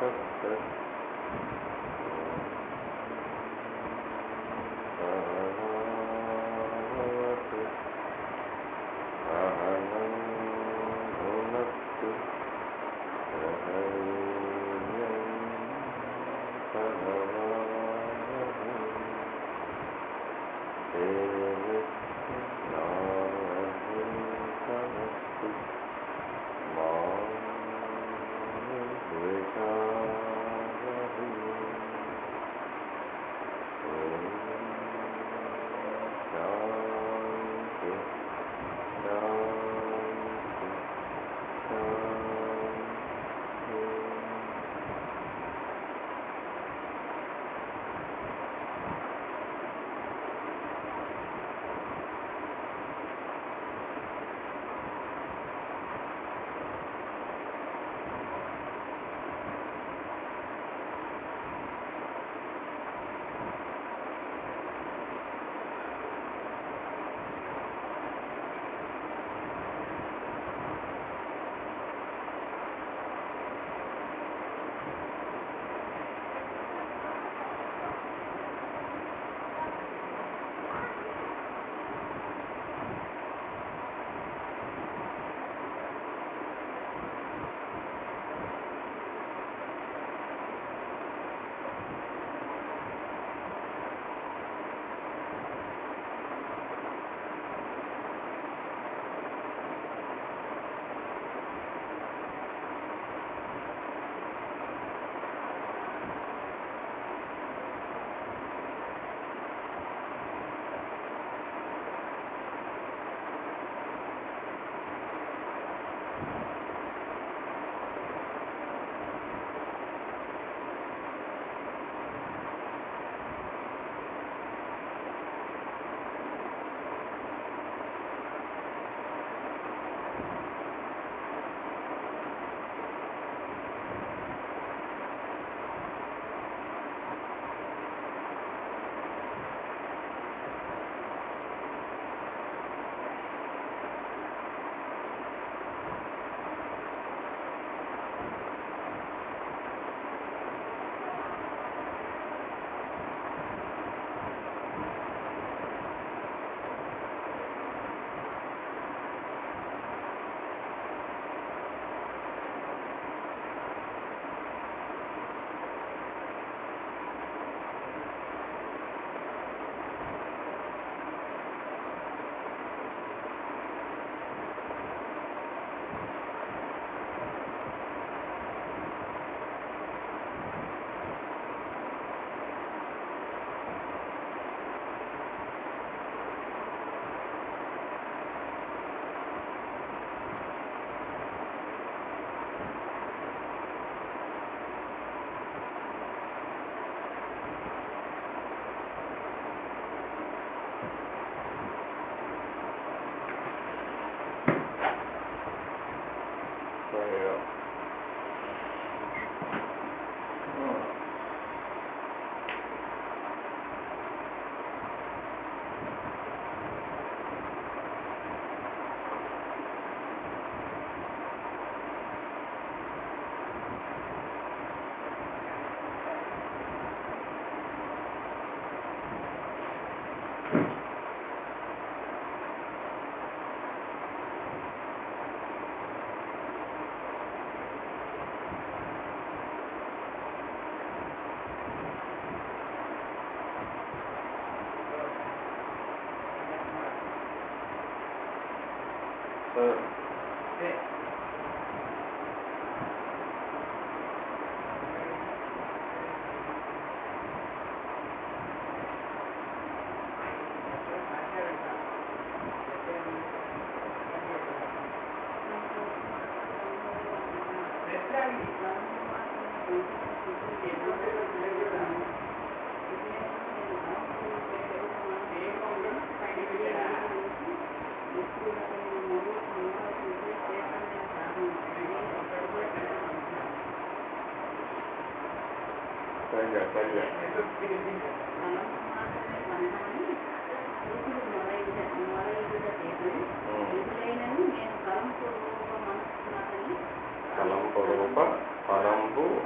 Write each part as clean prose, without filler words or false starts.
కలంపు రూప పరంబు రో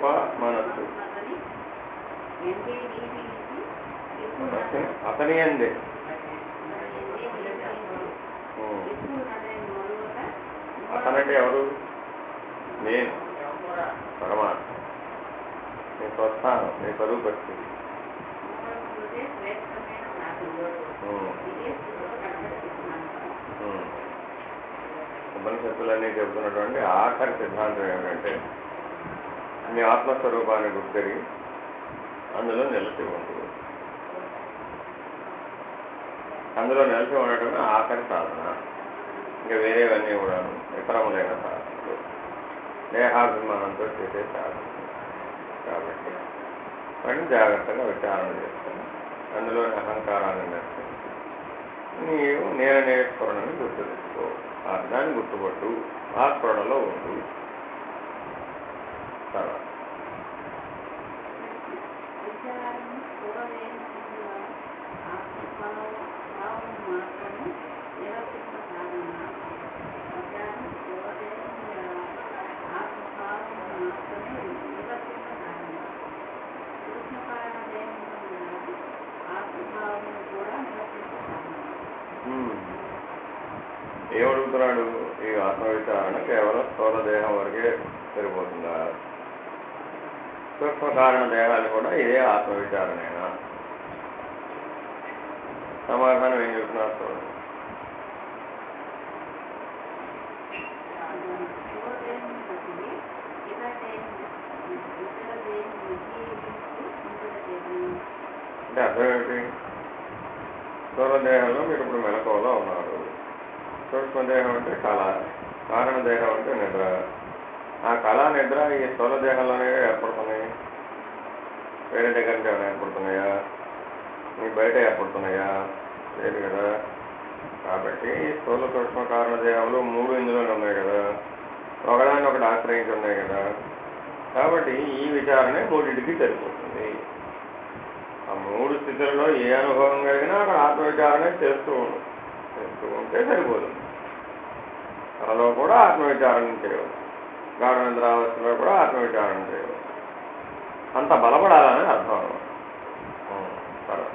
గొప్ప మనస్సు అతని అందే అతనంటే ఎవరు? నేను పరమాత్మ, నీ స్వస్థానం, నీ స్వరూప స్థితి. ఉపనిషత్తులన్నీ చెబుతున్నటువంటి ఆఖరి సిద్ధాంతం ఏమిటంటే నీ ఆత్మస్వరూపాన్ని గుర్తిరి అందులో నిలిచి ఉంటుంది. అందులో నిలిచి ఉండటమే ఆఖరి సాధన. ఇంకా వేరేవన్నీ కూడా ఇతరములైన సాధనలు, దేహాభిమానంతో చేసే సాధన. కాబట్టి వాటిని జాగ్రత్తగా విచారణ చేస్తాను. అందులోని అహంకారాన్ని నేర్చుకుని నీవు నేననే స్ఫురణని గుర్తు తెచ్చుకో, దాన్ని గుర్తుపట్టు, ఆ స్ఫురణలో ఉండు. తర్వాత ఏమడుగుతున్నాడు? ఈ ఆత్మవిచారణ కేవలం స్థూల దేహం వరకే సరిపోతుందా? సూక్ష్మ కారణ దేహాలు కూడా ఇదే ఆత్మవిచారణేనా? సమాధానం ఏం చెప్తున్నారు చూడండి. అంటే అర్థం ఏమిటి? స్థూలదేహంలో మీరు ఇప్పుడు మెలకువలో ఉన్నారు. సూక్ష్మదేహం అంటే కళ, కారణదేహం అంటే నిద్ర. ఆ కళ నిద్ర ఈ స్థూలదేహంలోనే ఏర్పడుతున్నాయి. వేరే దగ్గర నుంచి ఏమైనా ఏర్పడుతున్నాయా? మీ బయట ఏర్పడుతున్నాయా? లేదు కదా. కాబట్టి స్థూల సూక్ష్మ కారణదేహాలు మూడు ఇందులోనే ఉన్నాయి కదా, ఒకదాన్ని ఒకటి ఆశ్రయించి ఉన్నాయి కదా. కాబట్టి ఈ విచారణే మూడింటికి సరిపోతుంది. ఆ మూడు స్థితులలో ఏ అనుభవం కలిగినా అక్కడ ఆత్మవిచారణ చేస్తూ ఉంటే సరిపోతుంది. కళలో కూడా ఆత్మవిచారణ చేయవచ్చు, గాఢ నిద్రావస్థలో కూడా ఆత్మవిచారణ చేయవచ్చు. అంత బలపడాలని అర్థం. తర్వాత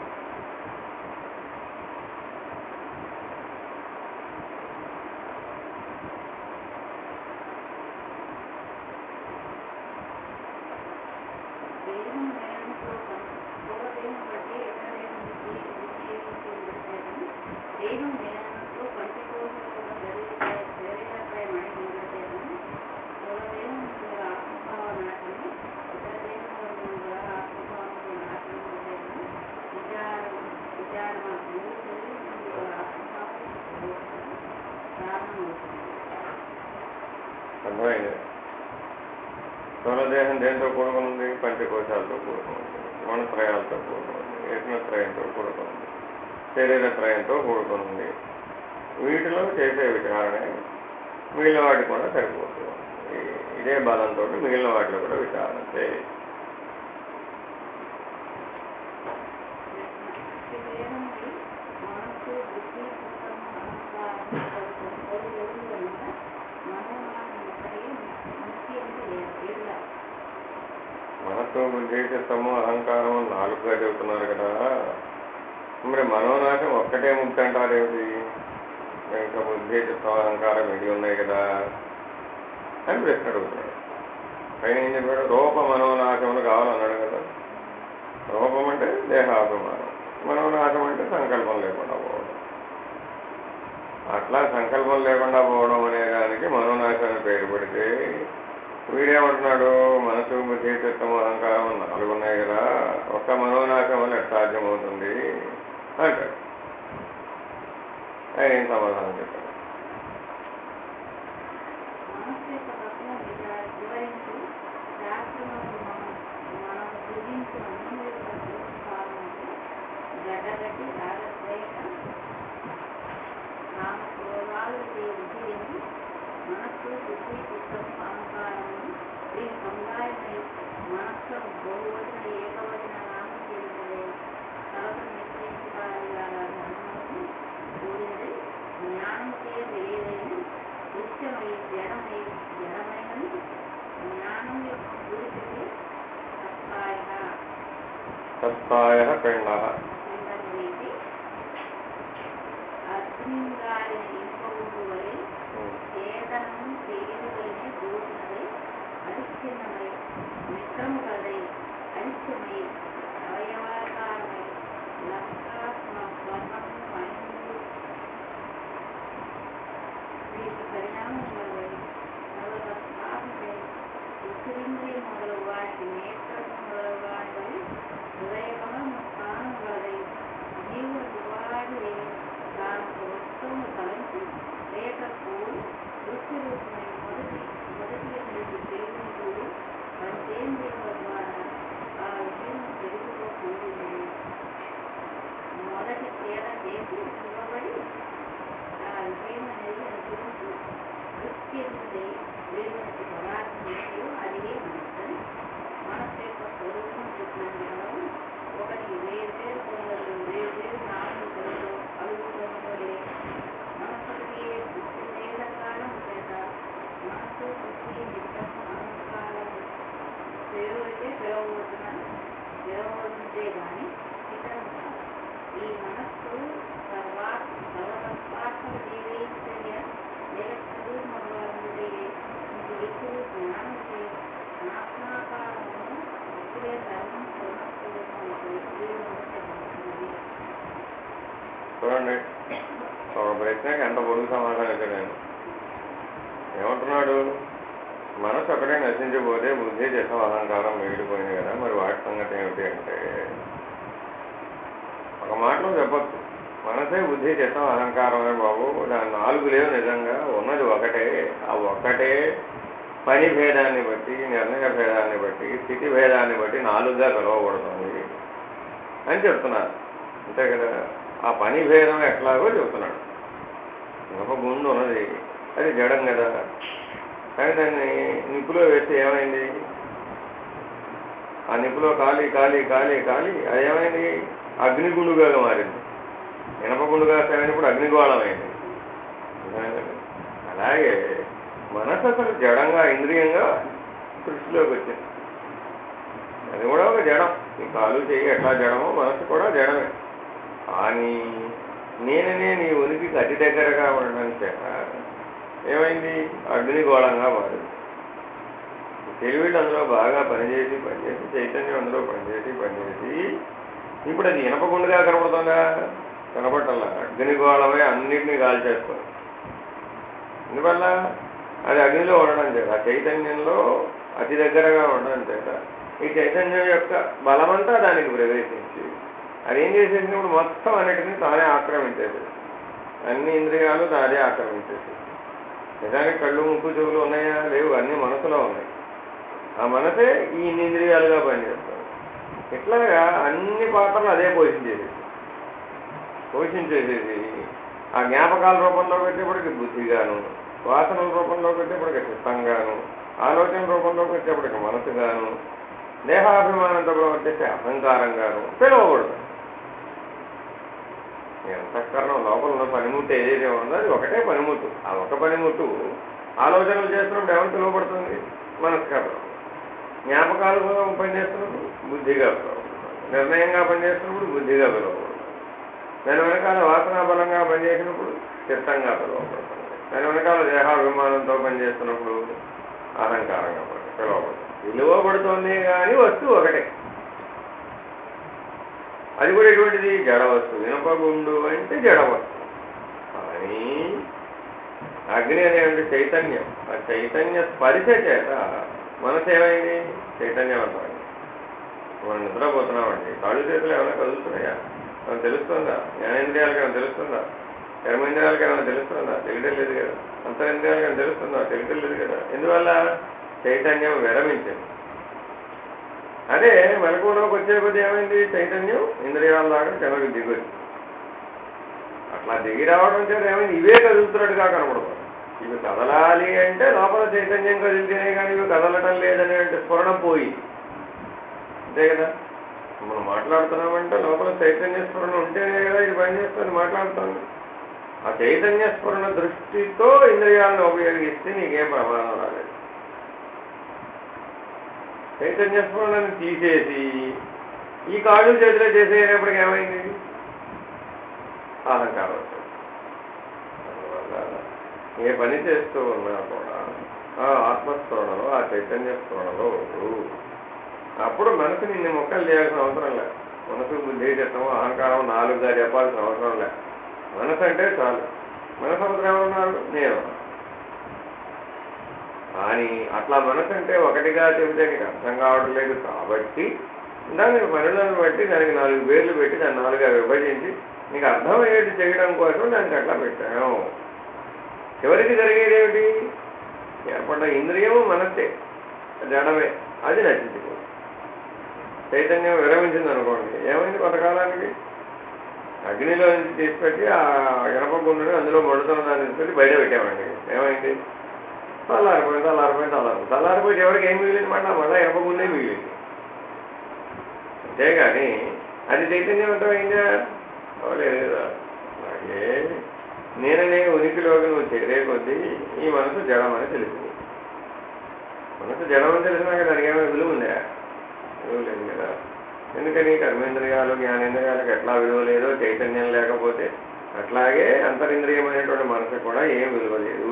అర్థమైంది. స్థూలదేహం దేంతో కూడుకునుంది? పంచకోశాలతో కూడుకునుంది, మనత్రయాలతో కూడుకునుంది, యజ్ఞత్రయంతో కూడుకునుంది, శరీరత్రయంతో కూడుకునుంది. వీటిలో చేసే విచారణే మిగిలిన వాటికి కూడా సరిపోతుంది. ఇదే బలంతో మిగిలిన వాటిలో కూడా విచారణ చేయాలి. మనస్సు, బుద్ధి, చిత్తము, అహంకారం నాలుగుగా చెబుతున్నారు కదా. మరి మనోనాశం ఒక్కటే ముక్తి అంటారేమిటి? ఇంకా బుద్ధి, చిత్తం, అహంకారం ఇవి ఉన్నాయి కదా అని ప్రశ్న అడుగుతున్నాడు. పైన ఏం చెప్పాడు? రూప మనోనాశములు కావాలన్నాడు కదా. రూపం అంటే దేహాభిమానం, మనోనాశం అంటే సంకల్పం లేకుండా పోవడం. అట్లా సంకల్పం లేకుండా పోవడం అనే దానికి మనోనాశాన్ని పేరు పెడితే వీడేమంటున్నాడు? మనసు, బుద్ధి, చిత్తము, అహంకారం నాలుగు ఉన్నాయి కదా, ఒక్క మనోనాశం వల్ల ఎట్లా సాధ్యమవుతుంది అంటాడు. ఆయన ఏం సమాధానం చెప్పాడు? సత్తాయ పిండ చూడండి. ఒక ప్రశ్నకి ఎంత పొడుగు సమాధానం ఇచ్చాడు నేను. ఏమంటున్నాడు? మనసు ఒకటే నశించిపోతే బుద్ధి చిత్తం అహంకారం మిగిలిపోయింది కదా, మరి వాటి సంగతి ఏమిటి అంటే ఒక మాటలో చెప్పచ్చు. మనసే బుద్ధి చిత్తం అహంకారమే బాబు, దాని 4 లేవు, నిజంగా ఉన్నది ఒకటే. ఆ ఒక్కటే పని భేదాన్ని బట్టి, నిర్ణయ భేదాన్ని బట్టి, స్థితి భేదాన్ని బట్టి 4గా పిలువబడుతుంది అని చెప్తున్నారు. అంతే కదా. ఆ పని భేదం ఎట్లాగో చెప్తున్నాడు. ఒక గుండు ఉన్నది, అది జడం కదా, కానీ దాన్ని నిప్పులో వేస్తే ఏమైంది? ఆ నిప్పులో కాలి కాలి కాలి కాలి అది ఏమైంది? అగ్నిగుండుగా మారింది. ఇనపగుండుగా సాగినప్పుడు అగ్నిగోళమైంది. అలాగే మనసు అసలు జడంగా, ఇంద్రియంగా సృష్టిలోకి వచ్చింది. అది కూడా ఒక జడం. ఈ కాలు చెయ్యి ఎట్లా జడమో మనసు కూడా జడమే. కానీ నేననే నీ ఉనికికి అతి దగ్గరగా ఉండడం చేత ఏమైంది? అగ్నిగోళంగా మారింది. తెలివిళ్ళు అందులో బాగా పనిచేసి చైతన్యం అందులో పనిచేసి ఇప్పుడు అది ఇనపగుండుగా కనపడుతుందా? కనపడాల. అగ్నిగోళమే అన్నింటినీ కాల్చేస్తుంది. అందువల్ల అది అగ్నిలో ఉండడం చేత, ఆ చైతన్యంలో అతి దగ్గరగా ఉండడం చేత ఈ చైతన్యం యొక్క బలమంతా దానికి ప్రవేశించి అది ఏం చేసేసినప్పుడు మొత్తం అన్నిటినీ తానే ఆక్రమించేది. అన్ని ఇంద్రియాలు తానే ఆక్రమించేసి. నిజానికి కళ్ళు, ముక్కు, చెవులు ఉన్నాయా? లేవు. అన్నీ మనసులో ఉన్నాయి. ఆ మనసే ఈ ఇంద్రియాలుగా పనిచేస్తుంది. ఇట్లాగా అన్ని పాత్రలు అదే పోషించేసేసి ఆ జ్ఞాపకాల రూపంలో పెట్టేప్పటికి బుద్ధిగాను, వాసనల రూపంలో పెట్టేప్పటికి చిత్తంగాను, ఆలోచన రూపంలో పెట్టేప్పటికి మనసుగాను, దేహాభిమానంతో వచ్చేసి అహంకారంగాను పిలువకూడదు. అంతఃకరణం లోపల ఉన్న పనిముట్టు ఏదైతే ఉందో అది ఒకటే పనిముట్టు. ఆ ఒక పనిముట్టు ఆలోచనలు చేస్తున్నప్పుడు ఎవరు పిలువబడుతుంది? మనసుగా పిలువ. జ్ఞాపకాలు పనిచేస్తున్నప్పుడు బుద్ధిగా పిలువబడుతుంది. నిర్ణయంగా పనిచేస్తున్నప్పుడు బుద్ధిగా పిలువబడుతుంది. దాని వెనకాల వాసనా బలంగా పనిచేసినప్పుడు చిత్తంగా పిలువబడుతుంది. దాని వెనకాల దేహాభిమానంతో పనిచేస్తున్నప్పుడు అహంకారంగా పిలువబడుతుంది. పిలువబడుతుంది కానీ వస్తువు ఒకటే. అది కూడా ఎటువంటిది? జడ వస్తువు. ఇనపగుండు అంటే జడ వస్తువు. కానీ అగ్ని అనేటువంటి చైతన్యం, ఆ చైతన్య స్పర్శ చేత మనసు ఏమైంది? చైతన్యవంతమైంది. మనం నిద్రపోతున్నామండి, కాళ్ళు చేతులు ఏమైనా కదులుతున్నాయా? ఏమైనా తెలుస్తుందా? జ్ఞానేంద్రియాలకు ఏమైనా తెలుస్తుందా? కర్మేంద్రియాలకు ఏమైనా తెలుస్తుందా? తెలియటం లేదు కదా. అంతరింద్రియాలకు ఏమైనా తెలుస్తుందా? తెలియటం లేదు కదా. ఎందువల్ల? చైతన్యం విరమించింది. అదే మెలకువలోకి వచ్చే కొద్ది ఏమైంది? చైతన్యం ఇంద్రియాల దాకా కిందకి దిగొచ్చు. అట్లా దిగి రావడం చేత ఏమైంది? ఇవే కదులుతున్నట్టుగా కనపడదు. ఇవి కదలాలి అంటే లోపల చైతన్యం కదిలితేనే కానీ ఇవి కదలటం లేదనే స్ఫురణ పోయి. అంతే కదా. మనం మాట్లాడుతున్నామంటే లోపల చైతన్య స్ఫురణ ఉంటేనే కదా ఇది పనిచేస్తుంది, మాట్లాడుతుంది. ఆ చైతన్య స్ఫురణ దృష్టితో ఇంద్రియాలను ఉపయోగిస్తే నీకేం ప్రమాదం రాలేదు. చైతన్య స్ఫురణని తీసేసి ఈ కాళ్ళు చేతిలో చేసేటప్పటికి ఏమైంది? అహంకారం వచ్చింది. అందువల్ల ఏ పని చేస్తూ ఉన్నా కూడా ఆ ఆత్మస్ఫురణలో, ఆ చైతన్య స్ఫురణలో ఉండు. అప్పుడు మనసు నిన్ను మొక్కలు చేయాల్సిన అవసరం లేదు. మనసు, బుద్ధి, చిత్తము, అహంకారం 4గా చెప్పాల్సిన అవసరం లేదు. మనసు అంటే చాలు. మనసు అవసరం ఏమన్నారు? నేను. కానీ అట్లా మనసు అంటే ఒకటిగా చెబితే నీకు అర్థం కావడం లేదు కాబట్టి దానికి పనులను బట్టి దానికి 4 పేర్లు పెట్టి దాన్ని 4గా విభజించి నీకు అర్థమయ్యేది చేయడం కోసం దానికి అట్లా పెట్టాను. చివరికి జరిగేది ఏమిటి? ఏర్పడ్డ ఇంద్రియము మనసే, జడమే. అది నచ్చింది. చైతన్యం విరమించింది అనుకోండి, ఏమైంది? కొంతకాలానికి అగ్నిలో నుంచి తీసుకొచ్చి ఆ ఇనప గుండుని అందులో మండుతున్న దాన్ని తీసుకొచ్చి బయట పెట్టామండి. ఏమైంది? చల్లారిపోయి ఎవరికి ఏం మిగిలింది? మళ్ళీ ఇనప గుండే మిగిలింది. అంతేగాని అది చైతన్యవంతమైందా? లేదు కదా. అలాగే నేననే ఉనికిలోకి నువ్వు చేరే కొద్దీ ఈ మనసు జడమని తెలిసింది. మనసు జడమని తెలిసినాక దానికి ఏమైనా విలువ ఉందా? విలువ లేదు కదా. ఎందుకని? కర్మేంద్రియాలు, జ్ఞానేంద్రియాలకు ఎట్లా విలువ లేదో చైతన్యం లేకపోతే అట్లాగే అంతరింద్రియమైనటువంటి మనసు కూడా ఏం విలువ లేదు.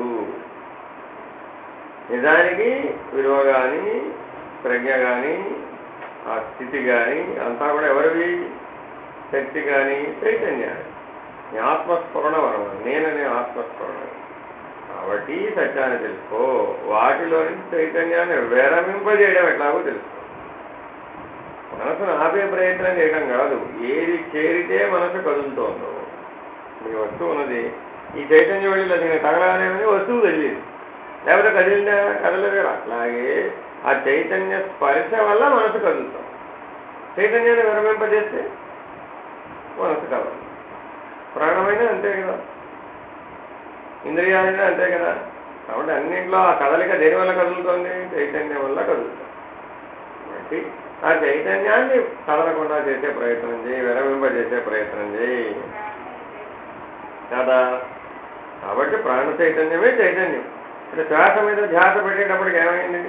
నిజానికి విలువ కానీ, ప్రజ్ఞ కానీ, ఆ స్థితి కానీ అంతా కూడా ఎవరివి? శక్తి కానీ, చైతన్యాన్ని. ఆత్మస్ఫురణ వరం, నేననే ఆత్మస్ఫురణ. కాబట్టి సత్యాన్ని తెలుసుకో. వాటిలో నుంచి చైతన్యాన్ని విరమింపజేయడం ఎట్లాగో తెలుసుకో. మనసును ఆపే ప్రయత్నం చేయడం కాదు. ఏది చేరితే మనసు కదులుతోందో, మీ వస్తువు ఉన్నది, ఈ చైతన్యం వెళ్ళి అది తగలగానే వస్తువు కదిలింది, లేకపోతే కదిలిందా? కదలదు. అట్లాగే ఆ చైతన్య స్పర్శ వల్ల మనసు కదులుతాం. చైతన్యాన్ని విరమింపజేస్తే మనసు కదలదు. ప్రాణమైనా అంతే కదా, ఇంద్రియాలైనా అంతే కదా. కాబట్టి అన్నింటిలో ఆ కదలిక దేని వల్ల కదులుతోంది? చైతన్యం వల్ల కదులుతుంది. కాబట్టి ఆ చైతన్యాన్ని కదలకుండా చేసే ప్రయత్నం చేయి, విరమింపజేసే ప్రయత్నం చేయి కదా. కాబట్టి ప్రాణ చైతన్యమే చైతన్యం. ఇప్పుడు శ్వాస మీద ధ్యాస పెట్టేటప్పటికి ఏమైంది?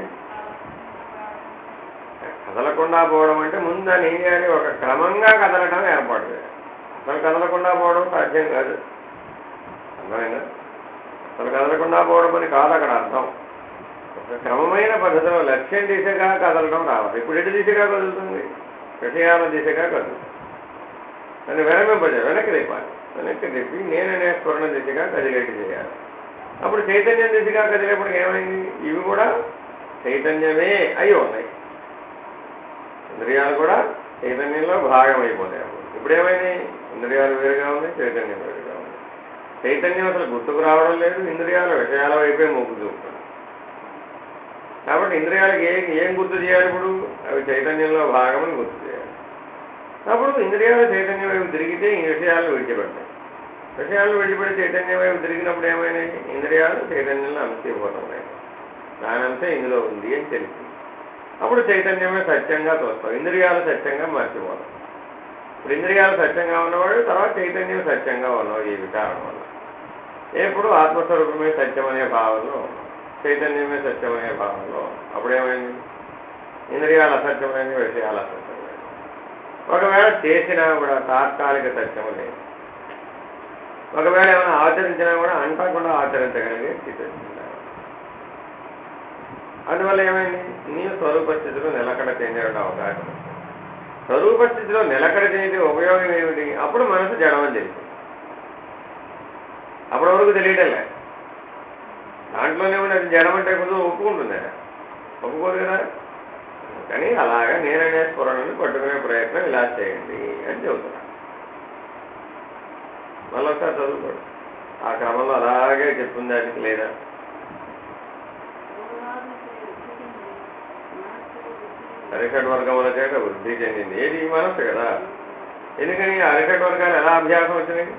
కదలకుండా పోవడం అంటే ముందు దాన్ని ఏం చేయాలి? ఒక క్రమంగా కదలటం ఏర్పాటు చేయాలి. అసలు కదలకుండా పోవడం సాధ్యం కాదు. అర్థమైనా? అసలు కదలకుండా పోవడం అని కాదు అక్కడ అర్థం. ఒక క్రమమైన పద్ధతిలో లక్ష్యం దిశగా కదలడం రావాలి. ఇప్పుడు ఎటు దిశగా కదులుతుంది? విషయాల దిశగా కదులుతుంది. దాన్ని విరమింపజేయాలి, వెనక్కి తిప్పాలి. వెనక్కి తిప్పి నేననే స్ఫురణ దిశగా కదిలేటి చేయాలి. అప్పుడు చైతన్యం దిశగా కదిలేప్పటికి ఏమైంది? ఇవి కూడా చైతన్యమే అయి ఉన్నాయి. ఇంద్రియాలు కూడా చైతన్యంలో భాగం అయిపోతాయి. ఇప్పుడు ఏమైంది? ఇంద్రియాలు వేరుగా ఉన్నాయి, చైతన్యం వేరుగా ఉంది. చైతన్యం అసలు గుర్తుకు రావడం లేదు, ఇంద్రియాల విషయాల వైపే మొగ్గు చూపుతుంది. కాబట్టి ఇంద్రియాలకు ఏం గుర్తు చేయాలి? ఇప్పుడు అవి చైతన్యంలో భాగమని గుర్తు చేయాలి. అప్పుడు ఇంద్రియాలు చైతన్యం వైపు తిరిగితే ఈ విషయాలను విడిచిపెడతాయి. విషయాలను విడిచిపెట్టి చైతన్యం వైపు తిరిగినప్పుడు ఏమైనాయి? ఇంద్రియాలు చైతన్యంలో అంశీభూతమై దాని అంశం ఇందులో ఉంది అని తెలిసింది. అప్పుడు చైతన్యమే సత్యంగా తోస్తాం, ఇంద్రియాలు సత్యంగా మర్చిపోతాం. ఇప్పుడు ఇంద్రియాలు సత్యంగా ఉన్నవాడు, తర్వాత చైతన్యం సత్యంగా ఉన్నావు. ఈ విచారం వల్ల ఎప్పుడు ఆత్మస్వరూపమే సత్యం అనే భావంలో ఉన్నాం, చైతన్యమే సత్యం అనే భావంలో. అప్పుడేమైంది? ఇంద్రియాలు అసత్యమైన, విషయాలు అసత్యమైన. ఒకవేళ చేసినా కూడా తాత్కాలిక సత్యము లేదు. ఒకవేళ ఏమైనా ఆచరించినా కూడా అంటకుండా ఆచరించగలిగే స్థితి వచ్చింది. అందువల్ల ఏమైంది? నీ స్వరూప స్థితిలో నిలకడ చెందడం అవకాశం ఉంది. స్వరూప స్థితిలో నిలకడ చెందితే ఉపయోగం ఏమిటి? అప్పుడు మనసు జడమని తెలిసింది. అప్పటి వరకు తెలియటంలే. దాంట్లోనే ఉండి అది జడమంటే కొంచెం ఒప్పుకుంటుందా? ఒప్పుకోదు కదా. కానీ అలాగా నేననే స్ఫురణని పట్టుకునే ప్రయత్నం ఇలా చేయండి అని చెబుతున్నా. మళ్ళీ ఒకసారి చదువుకోండి. ఆ క్రమంలో అలాగే చెప్తుంది దానికి లేదా? అరిషడ్ వర్గముల చేత వృద్ధి చెందింది ఏది? మనస్సు కదా. ఎందుకని అరిషడ్ వర్గాలు ఎలా అభ్యాసం వచ్చినాయి?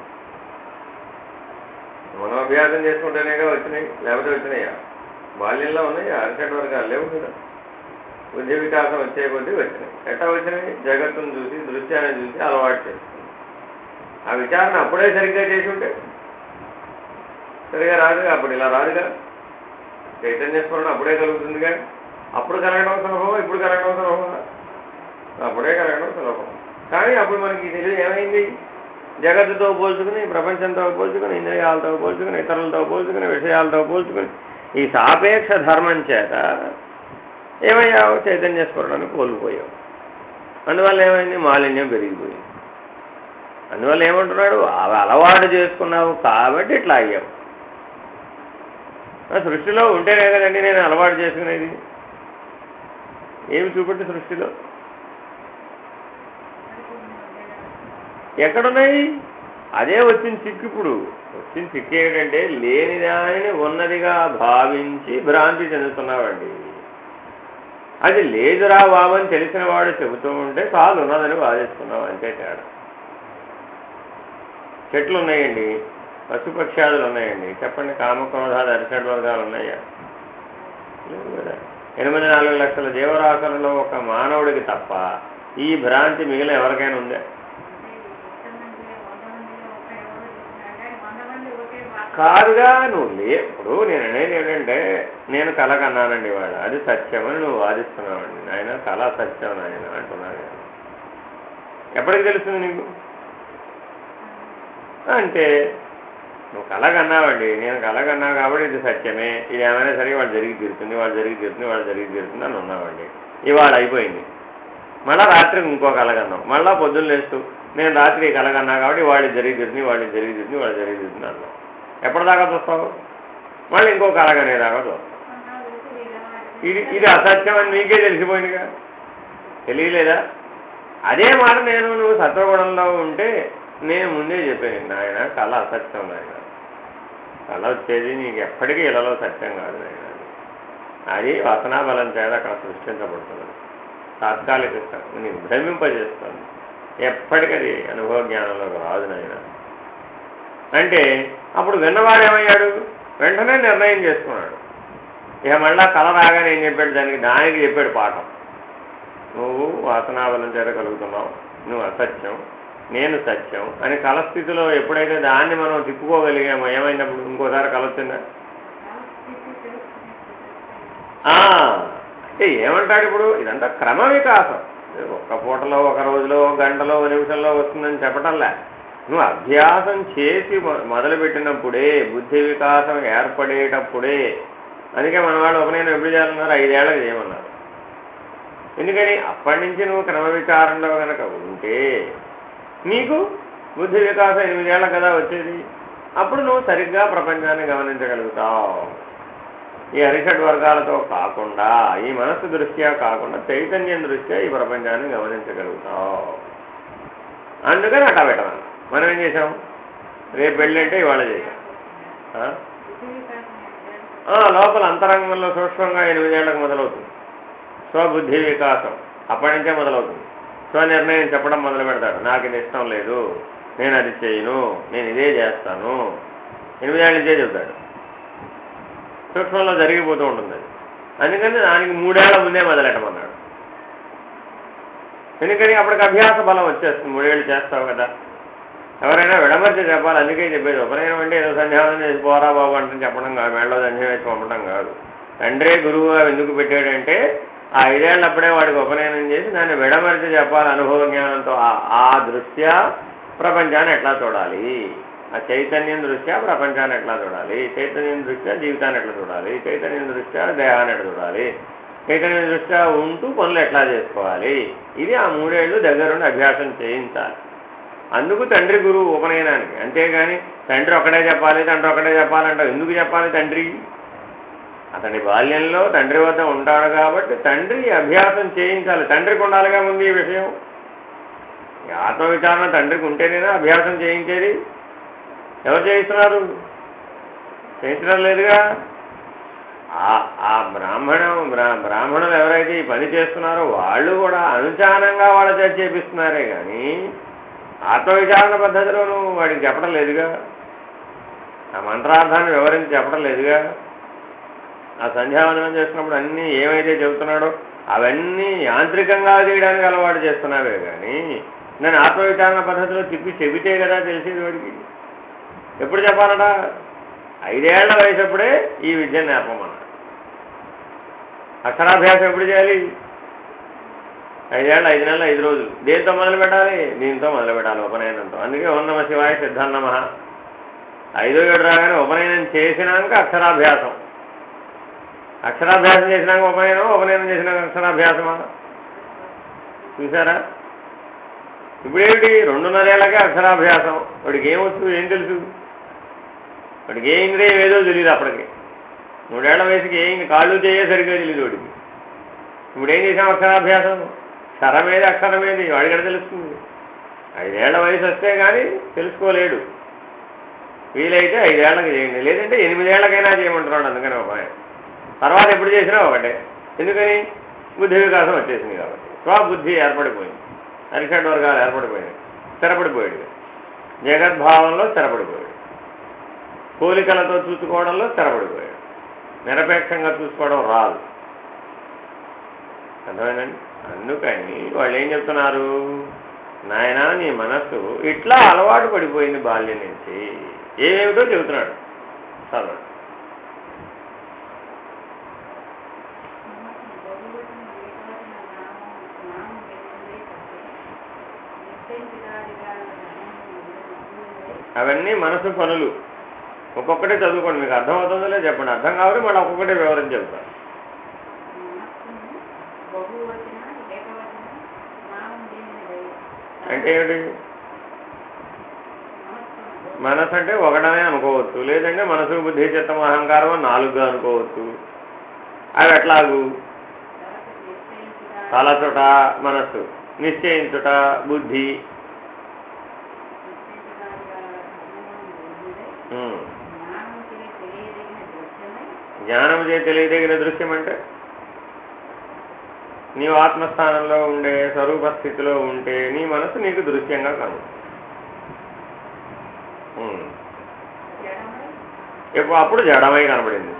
మనం అభ్యాసం చేసుకుంటేనేగా వచ్చినాయి, లేకపోతే వచ్చినాయా? బాల్యంలో ఉన్నాయి అరిషడ్ వర్గాలు లేవు కదా. బుద్ధి వికాసం వచ్చే కొద్దీ వచ్చినాయి. ఎట్లా వచ్చినాయి? జగత్తును చూసి, దృశ్యాన్ని చూసి అలవాటు చేసుకుంది. ఆ విచారణ అప్పుడే సరిగ్గా చేసి ఉంటే సరిగా రాదుగా. అప్పుడు ఇలా రాదుగా. చైతన్య స్మరణ అప్పుడే కలుగుతుందిగా. అప్పుడు కలగడం సులభమా, ఇప్పుడు కలగడం సులభమా? అప్పుడే కలగడం సులభం. కానీ అప్పుడు మనకి తెలియదు ఏమైంది, జగత్తుతో పోల్చుకుని, ప్రపంచంతో పోల్చుకుని, ఇంద్రియాలతో పోల్చుకుని, ఇతరులతో పోల్చుకుని, విషయాలతో పోల్చుకుని ఈ సాపేక్ష ధర్మం చేత ఏమయ్యావు, చైతన్య స్ఫురణను కోల్పోయావు. అందువల్ల ఏమైంది, మాలిన్యం పెరిగిపోయింది. అందువల్ల ఏమంటున్నాడు, అవి అలవాటు చేసుకున్నావు కాబట్టి ఇట్లా అయ్యావు. సృష్టిలో ఉంటేనే కదండి నేను అలవాటు చేసుకునేది. ఏమి చూపెట్టి సృష్టిలో ఎక్కడున్నాయి? అదే వచ్చిన చిక్కు. ఇప్పుడు వచ్చిన చిక్కు ఏమిటంటే లేని దానిని ఉన్నదిగా భావించి భ్రాంతి చెందుతున్నావండి. అది లేదురా బాబు అని తెలిసిన వాడు చెబుతూ ఉంటే చాలు ఉన్నదని వాదిస్తున్నావు, అంతే తేడా. చెట్లు ఉన్నాయండి, పశుపక్ష్యాదులు ఉన్నాయండి, చెప్పండి. కామక్రోధాలు అరిషడ్ వర్గాలు ఉన్నాయా? లేదు కదా. 84 లక్షల జీవరాశులలో ఒక మానవుడికి తప్ప ఈ భ్రాంతి మిగిలిన ఎవరికైనా ఉందా? కాదుగా. నువ్వు ఇప్పుడు నేను అనేది ఏంటంటే నేను కళ కన్నానండి వాడు, అది సత్యమని నువ్వు వాదిస్తున్నావండి. నాయన కళ సత్యం నాయన అంటున్నాను. ఎప్పటికి తెలుస్తుంది నీకు? అంటే నువ్వు కళ కన్నావండి, నేను కళ కన్నా కాబట్టి ఇది సత్యమే, ఇది ఏమైనా సరే వాడు జరిగి తీరుతుంది, వాడు జరిగి తీరుతుంది, వాడు జరిగి తీరుతుంది అని ఉన్నావండి. ఇవాళ అయిపోయింది. మళ్ళీ రాత్రికి ఇంకో కళ కన్నాం. మళ్ళీ పొద్దున్న లేస్తూ నేను రాత్రి కళ కన్నా కాబట్టి వాడు జరిగి తీరుతుంది, వాడు జరిగి తీరుతుంది, వాడు జరిగి తీరుతుంది అన్నావు. ఎప్పటిదాకా చూస్తావు? మళ్ళీ ఇంకో కళ కనేదాకా చూస్తావు. ఇది అసత్యం అని నీకే తెలిసిపోయిందిగా, తెలియలేదా? అదే మాట నువ్వు సత్వగుణంలో ఉంటే నేను ముందే చెప్పాను, నాయన కళ అసత్యం నాయన, కళ వచ్చేది నీకు ఎప్పటికీ ఇళ్లలో సత్యం కాదు నాయన, అది వాసనాబలం చేత అక్కడ సృష్టించబడుతుంది, తాత్కాలిక నీకు భ్రమింపజేస్తుంది, ఎప్పటికది అనుభవ జ్ఞానంలోకి రాదు నాయన అంటే అప్పుడు విన్నవాడు ఏమయ్యాడు, వెంటనే నిర్ణయం చేసుకున్నాడు. ఇక మళ్ళా కళ రాగానే ఏం చెప్పాడు, దానికి చెప్పాడు పాఠం. నువ్వు వాసనాబలం చేత కలుగుతున్నావు, నువ్వు అసత్యం, నేను సత్యం అని కళస్థితిలో ఎప్పుడైతే దాన్ని మనం తిప్పుకోగలిగామో ఏమైనప్పుడు ఇంకోసారి కళ వచ్చిందా? అంటే ఏమంటాడు ఇప్పుడు, ఇదంతా క్రమ వికాసం. ఒక్క పూటలో, ఒక రోజులో, ఒక గంటలో, ఒక నిమిషంలో వస్తుందని చెప్పటంలే. నువ్వు అభ్యాసం చేసి మొదలుపెట్టినప్పుడే, బుద్ధి వికాసం ఏర్పడేటప్పుడే. అందుకే మన వాళ్ళు ఉపనయనం ఎప్పుడు చేయాలన్నారు, 5 ఏళ్ళకి చేయమన్నారు. ఎందుకని అప్పటి నుంచి నువ్వు క్రమ విచారంలో కనుక ఉంటే నీకు బుద్ధి వికాసం 8 ఏళ్ళ కదా వచ్చేది. అప్పుడు నువ్వు సరిగ్గా ప్రపంచాన్ని గమనించగలుగుతావు. ఈ అరిషడ్ వర్గాలతో కాకుండా, ఈ మనస్సు దృష్ట్యా కాకుండా చైతన్యం దృష్ట్యా ఈ ప్రపంచాన్ని గమనించగలుగుతావు. అందుకని అట్లా పెట్టమన్నా. మనం ఏం చేసాం, రేపు పెళ్ళి అంటే ఇవాళ చేసాం. లోపల అంతరంగంలో సూక్ష్మంగా 8 ఏళ్లకు మొదలవుతుంది స్వబుద్ధి వికాసం. అప్పటి నుంచే మొదలవుతుంది. స్వనిర్ణయం చెప్పడం మొదలు పెడతాడు. నాకు ఇది ఇష్టం లేదు, నేను అది చేయను, నేను ఇదే చేస్తాను. 8 ఏళ్ళ నుంచే చెబుతాడు. సూక్ష్మంలో జరిగిపోతూ ఉంటుంది అది. అందుకని దానికి 3 ఏళ్ల ముందే మొదలెట్టమన్నాడు. ఎందుకని అప్పటికి అభ్యాస బలం వచ్చేస్తుంది. 3 ఏళ్ళు చేస్తావు కదా. ఎవరైనా విడమర్చి చెప్పాలి. అందుకే చెప్పేది, ఉపనయనం అంటే ఏదో సంధ్యావనం చేసి పోరా బాబు అంటే చెప్పడం కాదు, మెడలో సంధ్యం వేసి పంపడం కాదు. తండ్రే గురువుగా ఎందుకు పెట్టాడంటే ఆ 5 ఏళ్ళప్పుడే వాడికి ఉపనయనం చేసి దాన్ని విడమర్చి చెప్పాలి అనుభవ జ్ఞానంతో. ఆ దృష్ట్యా ప్రపంచాన్ని ఎట్లా చూడాలి, ఆ చైతన్యం దృష్ట్యా ప్రపంచాన్ని ఎట్లా చూడాలి, చైతన్యం దృష్ట్యా జీవితాన్ని ఎట్లా చూడాలి, చైతన్యం దృష్ట్యా దేహాన్ని ఎట్లా చూడాలి, చైతన్యం దృష్ట్యా ఉంటూ పనులు ఎట్లా చేసుకోవాలి. ఇది ఆ 3 ఏళ్ళు దగ్గరుండి అభ్యాసం చేయించాలి. అందుకు తండ్రి గురువు ఉపనయనానికి. అంతేగాని తండ్రి ఒకటే చెప్పాలి, తండ్రి ఒకటే చెప్పాలంటావు. ఎందుకు చెప్పాలి? తండ్రి అతని బాల్యంలో తండ్రి వద్ద ఉంటాడు కాబట్టి తండ్రి అభ్యాసం చేయించాలి. తండ్రికి ఉండాలిగా ముందు ఈ విషయం. ఆత్మవిచారణ తండ్రికి ఉంటేనేనా అభ్యాసం చేయించేది. ఎవరు చేయిస్తున్నారు? చేయించడం లేదుగా. ఆ బ్రాహ్మణులు ఎవరైతే ఈ పని చేస్తున్నారో వాళ్ళు కూడా అనుచానంగా వాళ్ళ చేత చేపిస్తున్నారే కానీ ఆత్మవిచారణ పద్ధతిలో నువ్వు వాడికి చెప్పడం లేదుగా. ఆ మంత్రార్థాన్ని వివరించి చెప్పడం లేదుగా. ఆ సంధ్యావందనం చేస్తున్నప్పుడు అన్నీ ఏమైతే చెబుతున్నాడో అవన్నీ యాంత్రికంగా చేయడానికి అలవాటు చేస్తున్నావే కానీ నేను ఆత్మవిచారణ పద్ధతిలో చెబితే కదా తెలిసేది వాడికి. ఎప్పుడు చెప్పాలట? 5 ఏళ్ల వయసప్పుడే ఈ విద్యను నేర్పమన్నాడు. అక్షరాభ్యాసం ఎప్పుడు చేయాలి? 5 ఏళ్ళు 5 నెలలు 5 రోజులు. దేంతో మొదలు పెట్టాలి? దీంతో మొదలు పెట్టాలి, ఉపనయనంతో. అందుకే ఓం నమ శివాయ సిద్ధన్నమ. 5వ ఏడు రాగానే ఉపనయనం చేసినాక అక్షరాభ్యాసం, అక్షరాభ్యాసం చేసినాక ఉపనయనం, ఉపనయనం చేసినాక అక్షరాభ్యాసమా? చూసారా? ఇప్పుడేమిటి 2.5 ఏళ్ళకే అక్షరాభ్యాసం. వాడికి ఏమొచ్చు, ఏం తెలుసు? వాడికి ఏ ఇంద్రియం ఏదో తెలియదు అప్పటికి. 3 ఏళ్ల వయసుకి ఏం కాళ్ళు చేయే సరిగ్గా తెలియదు వాడికి. ఇప్పుడు ఏం చేసాం? అక్షరాభ్యాసం. క్షరమేది అక్షరమేది వాడికి తెలుస్తుంది. 5 ఏళ్ల వయసు వస్తే కానీ తెలుసుకోలేడు. వీలైతే 5 ఏళ్ళకి చేయండి, లేదంటే 8 ఏళ్ళకైనా చేయమంటున్నాడు. అందుకని ఉపాయం. తర్వాత ఎప్పుడు చేసినా ఒకటే. ఎందుకని? బుద్ధి వికాసం వచ్చేసింది కాబట్టి. స్వబుద్ధి ఏర్పడిపోయింది, అరిషడ్ వర్గాలు ఏర్పడిపోయింది, స్థిరపడిపోయాడు. జగద్భావంలో స్థిరపడిపోయాడు, పోలికలతో చూసుకోవడంలో స్థిరపడిపోయాడు. నిరపేక్షంగా చూసుకోవడం రాదు. అర్థమైందండి? అందుకని వాళ్ళు ఏం చెప్తున్నారు? నాయనా నీ మనస్సు ఇట్లా అలవాటు పడిపోయింది బాల్యం నుంచి. ఏమేమిటో చెబుతున్నాడు, చదవండి. అవన్నీ మనసు పనులు. ఒక్కొక్కటే చదువుకోండి, మీకు అర్థమవుతుందో లేదు చెప్పండి. అర్థం కావాలి మళ్ళీ ఒక్కొక్కటే వివరించి చెప్తాను. అంటే ఏమిటి? మనసు అంటే ఒకటనే అనుకోవచ్చు, లేదంటే మనసు బుద్ధి చిత్తం అహంకారం 4గా అనుకోవచ్చు. అవి ఎట్లాగు? తలచుట మనస్సు, నిశ్చయించుట బుద్ధి, జ్ఞానం చే తెలియదగిన దృశ్యం అంటే నీవు ఆత్మస్థానంలో ఉండే స్వరూప స్థితిలో ఉంటే నీ మనసు నీకు దృశ్యంగా కనుగొంటుంది. అప్పుడు జడమై కనబడింది.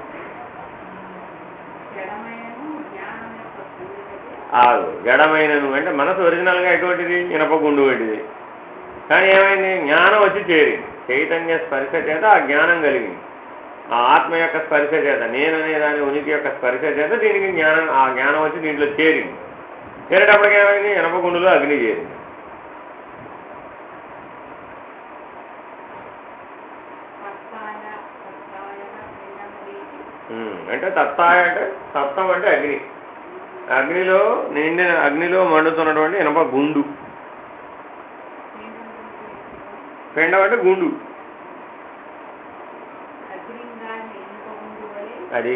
జడమైనను అంటే మనసు ఒరిజినల్గా ఎటువంటిది? ఇనప గుండు వంటిది. కానీ ఏమైంది? జ్ఞానం వచ్చి చేరింది. చైతన్య స్పర్శ చేత ఆ జ్ఞానం కలిగింది. ఆ ఆత్మ యొక్క స్పర్శ చేత, నేననే దాని ఉనికి యొక్క స్పర్శ చేత దీనికి జ్ఞానం, ఆ జ్ఞానం వచ్చి దీంట్లో చేరింది. చేరేటప్పటికి ఏమైంది? ఇనప గుండులో అగ్ని చేరింది. అంటే తత్తాయ అంటే తత్వం అంటే అగ్ని. అగ్నిలో నిండిన, అగ్నిలో మండుతున్నటువంటి ఇనప గుండు. పిండం అంటే గుండు. అది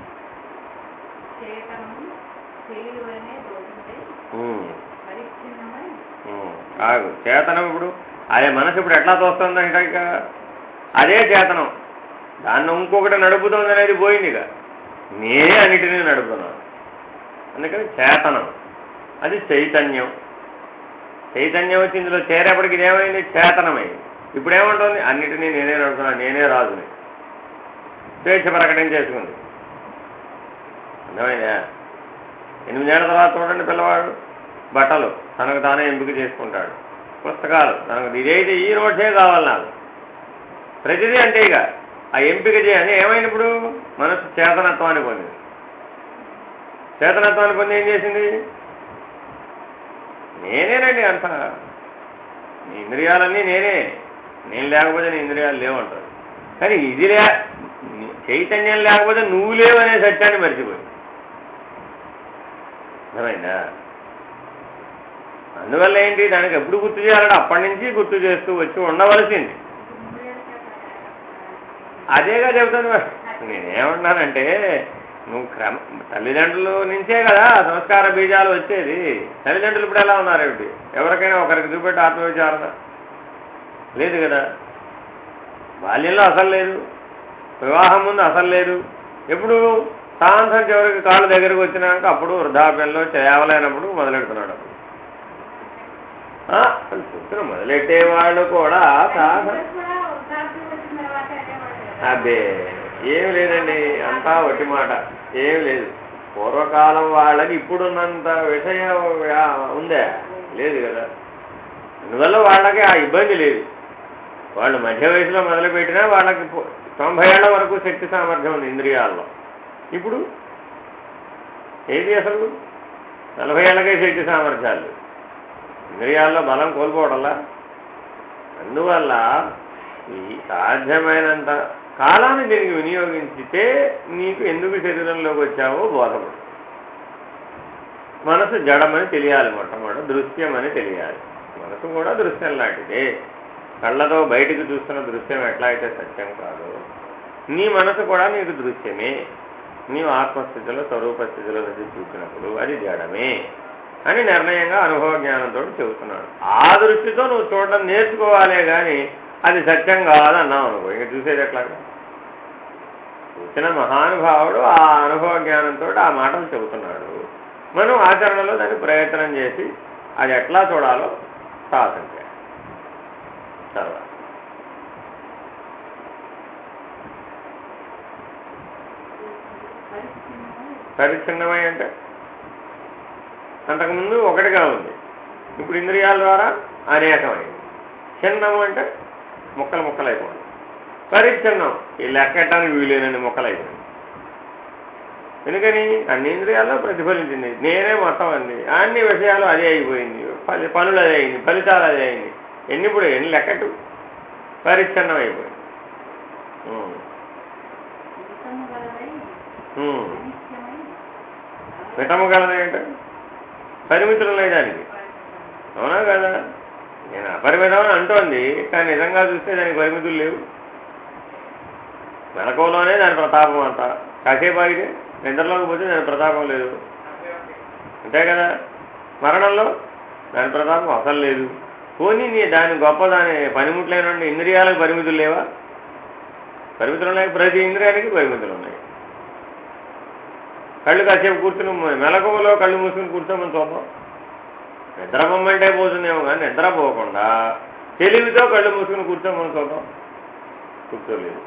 కాదు చేతనం. ఇప్పుడు అదే మనసు ఇప్పుడు ఎట్లా తోస్తుందంటే ఇక అదే చేతనం. దాన్ని ఇంకొకటి నడుపుతుంది అనేది పోయింది. ఇక నేనే అన్నిటినీ నడుపుతున్నాను. అందుకని చేతనం అది చైతన్యం. చైతన్యం వచ్చి ఇందులో చేరేపటికి ఇదేమైంది? చేతనమైంది. ఇప్పుడు ఏమంటుంది? అన్నిటినీ నేనే నడుపుతున్నాను, నేనే రాజుని. స్వేచ్ఛ ప్రకటించేసుకుంది. అర్థమైందా? 8 ఏళ్ల తర్వాత చూడండి, పిల్లవాడు బట్టలు తనకు తానే ఎంపిక చేసుకుంటాడు, పుస్తకాలు తనకు ఇదైతే ఈ నోట్సే కావాలి నాకు, ప్రతిదీ. అంటే ఇక ఆ ఎంపిక చేయని ఏమైంది? ఇప్పుడు మనసు చేతనత్వాన్ని పొందింది. చేతనత్వాన్ని పొంది ఏం చేసింది? నేనేనండి అంత, నీ ఇంద్రియాలన్నీ నేనే, నేను లేకపోతే నీ ఇంద్రియాలు లేవంటారు. కానీ ఇది చైతన్యం లేకపోతే నువ్వు లేవనే సత్యాన్ని మర్చిపోయింది. అర్థమైందా? అందువల్ల ఏంటి? దానికి ఎప్పుడు గుర్తు చేయాలంటే అప్పటి నుంచి గుర్తు చేస్తూ వచ్చి ఉండవలసింది. అదేగా చెబుతాను. నేనేమన్నానంటే నువ్వు తల్లిదండ్రుల నుంచే కదా సంస్కార బీజాలు వచ్చేది. తల్లిదండ్రులు ఇప్పుడు ఎలా ఉన్నారేమిటి? ఎవరికైనా ఒకరికి చూపెట్టి ఆత్మవిచారణ లేదు కదా. బాల్యంలో అసలు లేదు, వివాహం ముందు అసలు లేదు. ఎప్పుడు సాంతం చివరికి కాళ్ళ దగ్గరకు వచ్చినాక అప్పుడు వృద్ధాప్యంలో చేయవలేనప్పుడు మొదలెడుతున్నాడు. చూస్తున్న మొదలెట్టేవాళ్ళు కూడా అదే ఏమి లేదండి, అంతా ఒట్టి మాట, ఏమి లేదు. పూర్వకాలం వాళ్ళకి ఇప్పుడున్నంత విషయం ఉందా? లేదు కదా. అందువల్ల వాళ్ళకి ఆ ఇబ్బంది లేదు. వాళ్ళు మధ్య వయసులో మొదలుపెట్టినా వాళ్ళకి 90 ఏళ్ల వరకు శక్తి సామర్థ్యం ఉంది ఇంద్రియాల్లో. ఇప్పుడు ఏది అసలు 40 ఏళ్ళకే శక్తి సామర్థ్యాలు, ఇంద్రియాల్లో బలం కోల్పోవడంలా. అందువల్ల ఈ సాధ్యమైనంత కాలాన్ని దీనికి వినియోగించితే నీకు ఎందుకు శరీరంలోకి వచ్చావో బోధపడు. మనసు జడమని తెలియాలి, మొట్టమొదటి దృశ్యం అని తెలియాలి. మనసు కూడా దృశ్యం లాంటిదే. కళ్ళతో బయటికి చూస్తున్న దృశ్యం ఎట్లా అయితే సత్యం కాదు, నీ మనసు కూడా నీకు దృశ్యమే. నీవు ఆత్మస్థితిలో స్వరూపస్థితిలో నుంచి చూసినప్పుడు అది జడమే అని నిర్ణయంగా అనుభవ జ్ఞానంతో చెబుతున్నాడు. ఆ దృష్టితో నువ్వు చూడడం నేర్చుకోవాలే కానీ అది సత్యం కాదన్నావు అనుకో, ఇంక చూసేది ఎట్లాగా? చూసిన మహానుభావుడు ఆ అనుభవ జ్ఞానంతో ఆ మాటలు చెబుతున్నాడు. మనం ఆచరణలో దాన్ని ప్రయత్నం చేసి అది ఎట్లా చూడాలో సాధన చేయాలి. తర్వాత పరిచ్ఛిన్నమై అంటే అంతకుముందు ఒకటిగా ఉంది, ఇప్పుడు ఇంద్రియాల ద్వారా అనేకమైంది. చిన్నము అంటే ముక్కలు ముక్కలు అయిపోయింది. పరిచ్ఛిన్నం ఈ లెక్కటానికి వీలైనన్ని ముక్కలు అయిపోయింది. ఎందుకని అన్ని ఇంద్రియాల్లో ప్రతిఫలించింది, నేనే మొత్తం అంది, అన్ని విషయాలు అదే అయిపోయింది, పనులు అదే అయింది, ఫలితాలు అదే అయింది. ఇప్పుడు ఎన్ని లెక్కటు పరిచ్ఛిన్నం అయిపోయింది. మితము గలది అంటే పరిమితులు ఉన్నాయి దానికి, అవునా కదా? నేను అపరిమితం అని అంటోంది, కానీ నిజంగా చూస్తే దానికి పరిమితులు లేవు. మెలకువలోనే దాని ప్రతాపం అంతా. కాసేపు ఆగితే నిద్రలోకి పోతే దాని ప్రతాపం లేదు, అంతే కదా? మరణంలో దాని ప్రతాపం అసలు లేదు. పోనీ నీ దాని గొప్ప దాని పనిముట్లైన ఇంద్రియాలకు పరిమితులు లేవా? పరిమితులు ఉన్నాయి, ప్రతి ఇంద్రియానికి పరిమితులు ఉన్నాయి. కళ్ళు కాసేపు కూర్చుని మెలకువలో కళ్ళు మూసుకుని కూర్చోమని చూద్దాం. నిద్రపోమ్మంటే పోతుందేమో కానీ నిద్రపోకుండా తెలివితో కళ్ళు మూసుకుని కూర్చోమని చూద్దాం, కూర్చోలేదు.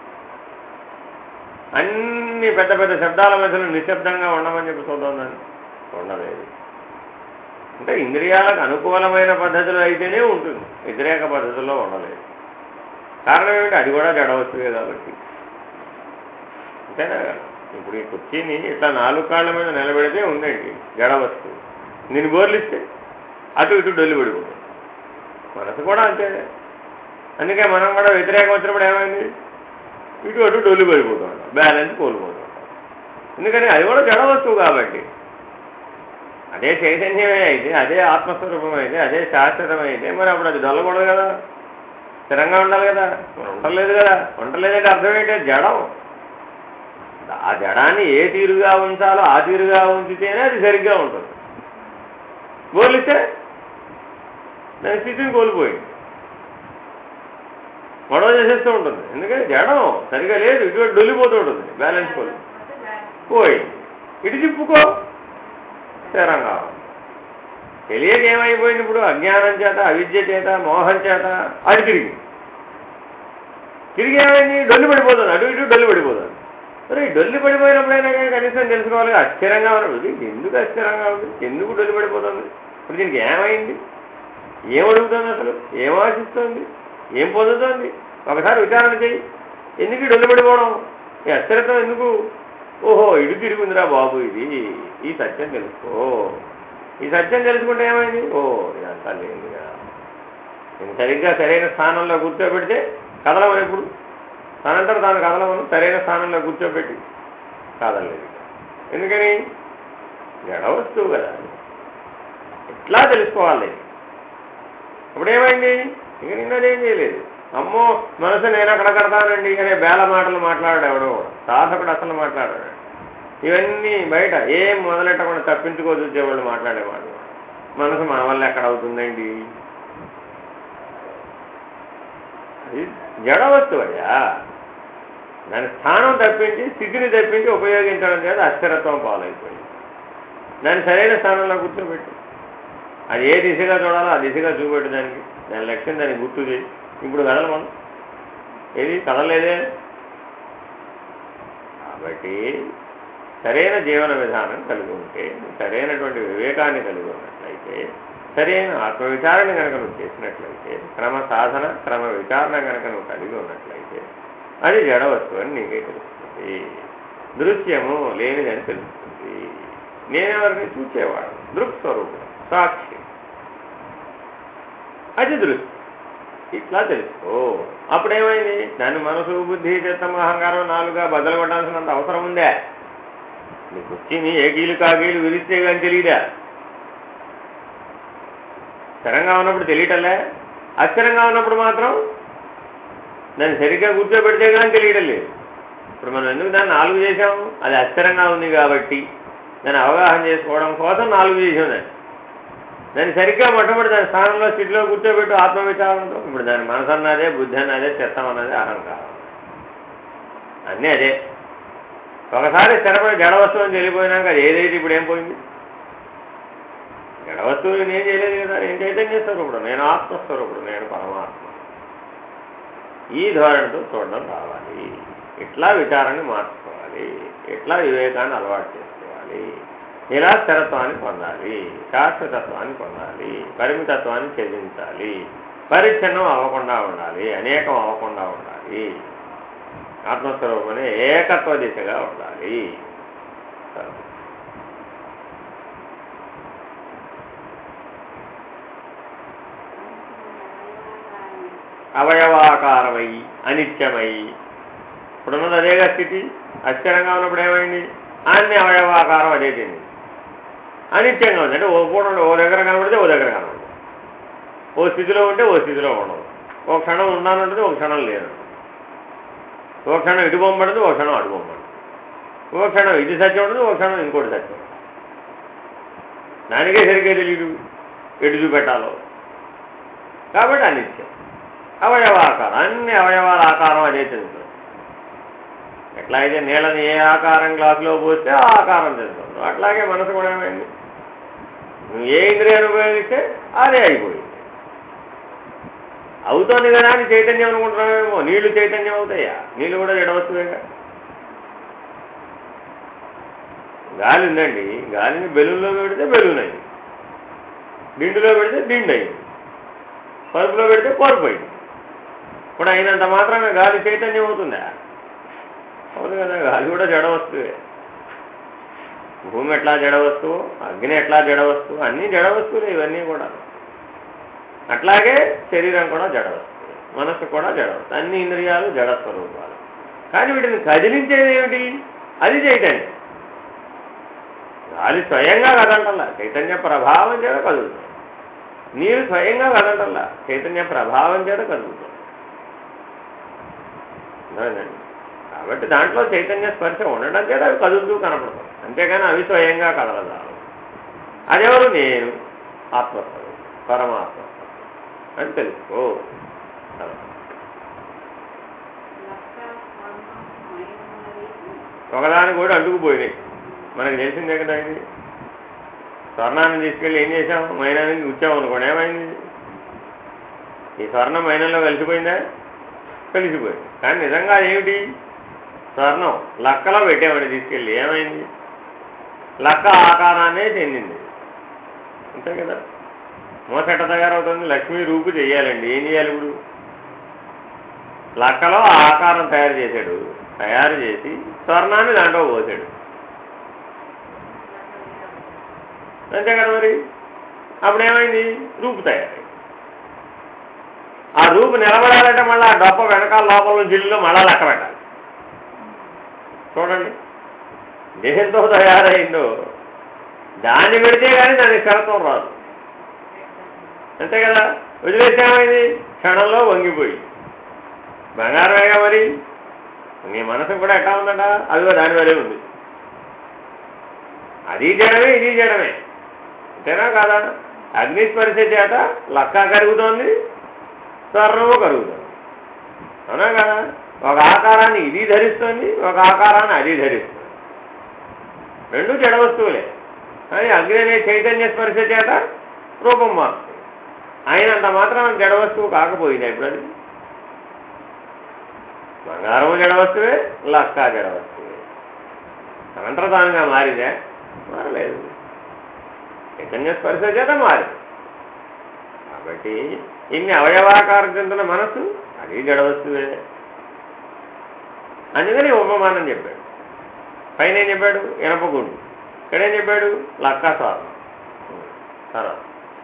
అన్ని పెద్ద పెద్ద శబ్దాల మధ్యలో నిశ్శబ్దంగా ఉండమని చెప్పి చూద్దాం, దాన్ని ఉండలేదు. అంటే ఇంద్రియాలకు అనుకూలమైన పద్ధతిలో అయితేనే ఉంటుంది, వ్యతిరేక పద్ధతిలో ఉండలేదు. కారణం ఏమిటి? అది కూడా జడ వస్తువే కాబట్టి. అంతేనా? ఇప్పుడు ఈ కుర్చీని ఇట్లా 4 కాళ్ళ మీద నిలబెడితే ఉందండి జడ వస్తువు. నేను బోర్లిస్తే అటు ఇటు డొల్లి పడిపోతుంది. మనసు కూడా అంతే. అందుకే మనం కూడా వ్యతిరేకం వచ్చినప్పుడు ఏమైంది? ఇటు అటు డొల్లి పడిపోతూ ఉంటాం, బ్యాలెన్స్ కోల్పోతూ ఉంటాం. ఎందుకని అది కూడా జడ వస్తువు కాబట్టి. అదే చైతన్యమే అయితే, అదే ఆత్మస్వరూపం అయితే, అదే శాశ్వతమైతే మరి అప్పుడు అది డొల్లకూడదు కదా, స్థిరంగా ఉండాలి కదా. ఉండలేదు కదా. ఉండలేదంటే అర్థం ఏంటంటే జడం. ఆ జడాన్ని ఏ తీరుగా ఉంచాలో ఆ తీరుగా ఉంచితేనే అది సరిగ్గా ఉంటుంది. గోలిస్తే దాని స్థితిని కోల్పోయింది, గొడవ చేసేస్తూ ఉంటుంది. ఎందుకంటే జడం సరిగా లేదు, ఇటువంటి డొల్లిపోతూ ఉంటుంది, బ్యాలెన్స్ పోయింది. ఇటు తిప్పుకో, స్థిరంగా. తెలియక ఏమైపోయింది? ఇప్పుడు అజ్ఞానం చేత, అవిద్య చేత, మోహం చేత అది తిరిగి ఏమైంది? డొల్లి పడిపోతుంది, అటు ఇటు డొల్లి పడిపోతుంది. మరి ఈ డొల్లి పడిపోయినప్పుడైనా కానీ కనీసం తెలుసుకోవాలి, అస్థిరంగా ఉన్నది. ఇది ఎందుకు అస్థిరంగా ఉంది? ఎందుకు డొల్లి పడిపోతుంది? ఇప్పుడు దీనికి ఏమైంది? ఏమడుగుతుంది అసలు? ఏం ఆశిస్తుంది? ఏం పొందుతుంది? ఒకసారి విచారణ చెయ్యి. ఎందుకు డొల్లి పడిపోవడం? ఈ అస్థిరత్వం ఎందుకు? ఓహో, ఇటు తిరుగుందిరా బాబు, ఇది ఈ సత్యం తెలుసుకో. ఈ సత్యం తెలుసుకుంటే ఏమైంది? ఓ, ఇదంతా లేదుగా. నేను సరిగ్గా సరైన స్థానంలో కూర్చోబెడితే కదలమని. ఇప్పుడు తనంటారు తాను కదలమను, సరైన స్థానంలో కూర్చోబెట్టి కదలలేదు. ఎందుకని? జడ వస్తువు కదా. ఎట్లా తెలుసుకోవాలి? అప్పుడేమైంది? ఇక నిన్నదేం చేయలేదు. అమ్మో, మనసు నేను అక్కడ కడతానండి అనే బేల మాటలు మాట్లాడాడు ఎవడో, సాధకుడు అసలు మాట్లాడాడు. ఇవన్నీ బయట ఏం మొదలెట్టకుండా తప్పించుకో చూసేవాళ్ళు మాట్లాడేవాళ్ళు. మనసు మన వల్ల ఎక్కడ అవుతుందండి? అది జడ వస్తువు అయ్యా. దాని స్థానం తప్పించి, స్థితిని తప్పించి ఉపయోగించడం చేత అస్థిరత్వం పాలైపోయింది. దాన్ని సరైన స్థానంలో కూర్చోబెట్టి అది ఏ దిశగా చూడాలో ఆ దిశగా చూపెట్టు, దాని లక్ష్యం దాన్ని గుర్తు చేయి. ఇప్పుడు కదల మనం ఏది కదలలేదే. కాబట్టి సరైన జీవన విధానం కలిగి ఉంటే, సరైనటువంటి వివేకాన్ని కలిగి ఉన్నట్లయితే, సరైన ఆత్మవిచారణ కనుక నువ్వు చేసినట్లయితే, క్రమ సాధన క్రమ విచారణ కనుక నువ్వు కలిగి ఉన్నట్లయితే అది జడ వస్తువు అని నీకే తెలుస్తుంది. దృశ్యము లేనిదని తెలుస్తుంది. నేనెవరిని చూచేవాడు, దృక్స్వరూపుడు, సాక్షి, అది దృష్టి. ఇట్లా తెలుసుకో. అప్పుడేమైంది? దాన్ని మనసు, బుద్ధి, చిత్తం, అహంకారం 4గా బద్దలు కొట్టాల్సినంత అవసరం ఉందే? నీకు వచ్చింది ఏ గీలు కాగీలు విరిస్తే కానీ తెలియదా? స్థిరంగా ఉన్నప్పుడు తెలియటంలే, అస్థిరంగా ఉన్నప్పుడు మాత్రం దాన్ని సరిగ్గా కూర్చోబెడితే కానీ తెలియటం లేదు. ఇప్పుడు మనం ఎందుకు దాన్ని 4 చేసాము? అది అస్థిరంగా ఉంది కాబట్టి దాన్ని అవగాహన చేసుకోవడం కోసం 4 చేసాం. దాన్ని సరిగ్గా మొట్టమొదటి దాని స్థానంలో స్థితిలో కూర్చోబెట్టు ఆత్మవిచారంతో. ఇప్పుడు దాని మనసు అన్నదే, బుద్ధి అన్నదే, చిత్తం అన్నదే, అహంకారం అన్నీ అదే. ఒకసారి స్థిరపడి జడ వస్తువు అని తెలిపోయినాక అది ఏదైతే ఇప్పుడు ఏం పోయింది? జడ వస్తువులు నేను చేయలేదు కదా, నేను చైతన్య స్వరూపుడు, నేను ఆత్మస్వరూపుడు, నేను పరమాత్మ. ఈ ధోరణితో చూడడం రావాలి. ఇట్లా విచారాన్ని మార్చుకోవాలి, ఇట్లా వివేకాన్ని అలవాటు చేసుకోవాలి. ఇలా స్థిరత్వాన్ని పొందాలి, శాశ్వతత్వాన్ని పొందాలి, పరిమితత్వాన్ని ఛేదించాలి, పరిచ్ఛిన్నం అవ్వకుండా ఉండాలి, అనేకం అవ్వకుండా ఉండాలి, ఆత్మస్వరూపమనే ఏకత్వ దిశగా ఉండాలి. అవయవాకారమై అనిత్యమై ఇప్పుడున్నది అదేగా స్థితి. అస్థిరంగా ఉన్నప్పుడు ఏమైంది? అన్ని అవయవాకారం అదే చెంది అనిత్యంగా ఉంది. అంటే ఓ పూట ఓ దగ్గర కనబడితే ఓ దగ్గర కనబడదు, ఓ స్థితిలో ఉంటే ఓ స్థితిలో ఉండదు, ఓ క్షణం ఉన్నానంటుంది, ఒక క్షణం లేదు, ఓ క్షణం ఇటు బొమ్మడుతుంది, ఓ క్షణం అటు బొమ్మడుతుంది, ఓ క్షణం ఇది సత్యం ఉంటుంది, ఓ క్షణం ఇంకోటి సత్యం. దానికే సరిగ్గా తెలియదు ఎటు చూపెట్టాలో. కాబట్టి అనిత్యం. అవయవాకారం, అన్ని అవయవాల ఆకారం అదే తెలుస్తుంది. ఎట్లా అయితే నీళ్ళని ఏ ఆకారం గ్లాసులో పోస్తే ఆ ఆకారం తెలుస్తుంది, అట్లాగే మనసు కూడా ఏమైంది? నువ్వు ఏ ఇంద్రియాన్ని ఉపయోగిస్తే అదే అయిపోయింది. అవుతోంది కదా అని చైతన్యం అనుకుంటున్నావేమో. నీళ్లు చైతన్యం అవుతాయా? నీళ్ళు కూడా జడవస్తువేగా. గాలి ఉందండి, గాలిని బెలూన్లో పెడితే బెలూన్ అయింది, దిండులో పెడితే దిండు అయింది, పరుపులో పెడితే పరుపు అయింది. ఇప్పుడు అయినంత మాత్రమే గాలి చైతన్యం అవుతుందా? అవును కదా. గాలి కూడా జడవస్తువే. భూమి ఎట్లా జడవస్తువు, అగ్ని ఎట్లా జడవస్తువు, అన్నీ జడవస్తువులే ఇవన్నీ కూడా. అట్లాగే శరీరం కూడా జడవస్తువు, మనస్సు కూడా జడవస్తువు, అన్ని ఇంద్రియాలు జడస్వరూపాలు. కానీ వీటిని కదిలించేది ఏమిటి? అది చైతన్యం. గాలి స్వయంగా కదలటల్లా, చైతన్య ప్రభావం చేత కదులుతుంది. నీరు స్వయంగా కదలటల్లా, చైతన్య ప్రభావం చేత కదులుతుంది. కాబట్టి దాంట్లో చైతన్య స్పర్శ ఉండడం చేత అవి కదులుతూ కనపడతాం, అంతేగాని అవి స్వయంగా కదలదాలు. అదెవరు? నేను ఆత్మస్వరూపం, పరమాత్మ అని తెలుసుకో. ఒకదానికి కూడా అంటుకుపోయినాయి. మనకు తెలిసిందే కదా ఇది. స్వర్ణాన్ని తీసుకెళ్ళి ఏం చేసాం? మైనానికి గుచ్చామనుకోండి, ఏమైంది? ఈ స్వర్ణం మైనంలో కలిసిపోయిందా? కలిసిపోయింది. కానీ నిజంగా ఏమిటి? స్వర్ణం లక్కలో పెట్టామని తీసుకెళ్ళి ఏమైంది? లక్క ఆకారాన్నే చెందింది, అంతే కదా. మోసెట్ట తయారవుతుంది? లక్ష్మీ రూపు చెయ్యాలండి. ఏం చేయాలి ఇప్పుడు? లక్కలో ఆకారం తయారు చేశాడు, తయారు చేసి స్వర్ణాన్ని దాంట్లో పోసాడు, అంతే కదా. మరి అప్పుడు ఏమైంది? రూపు తయారైంది. ఆ రూపు నిలబడాలంటే మళ్ళీ ఆ డొప్ప వెనకాల లోపల జిల్లులో మళ్ళా లెక్క పెట్టాలి. చూడండి, దేహంతో తయారైందో దాన్ని పెడితే కానీ దానికి స్థిరత్వం రాదు, అంతే కదా. వదిలేసేమైంది? క్షణంలో వంగిపోయి బంగారమేగా. మరి నీ మనసు కూడా ఎట్లా ఉందట? అదిగో దాని వరే ఉంది. అది జడమే, ఇది జడమే, అంతేనా కాదా? అగ్నిస్పర్శ చేత లక్క కరుగుతోంది, స్వర్ణము కరుగుతుంది, అవునా కదా. ఒక ఆకారాన్ని ఇది ధరిస్తుంది, ఒక ఆకారాన్ని అది ధరిస్తుంది, రెండు జడ వస్తువులే. కానీ అగ్ని అనే చైతన్య స్పర్శ చేత రూపం మారుతుంది. అయినంత మాత్రం జడ వస్తువు కాకపోయింది. ఇప్పుడు అది బంగారము జడ వస్తువే, లక్క జడ వస్తువే. అనంతరతానుగా మారిందే? మారలేదు, చైతన్య స్పర్శ చేత మారింది. కాబట్టి ఇన్ని అవయవాకారం చెందిన మనసు అది జడ వస్తువే. అందుకని ఉపమానం చెప్పాడు. పైన ఏం చెప్పాడు? ఇనపగుండు, ఇక్కడేం చెప్పాడు? లక్క స్వర్ణం. తర్వాత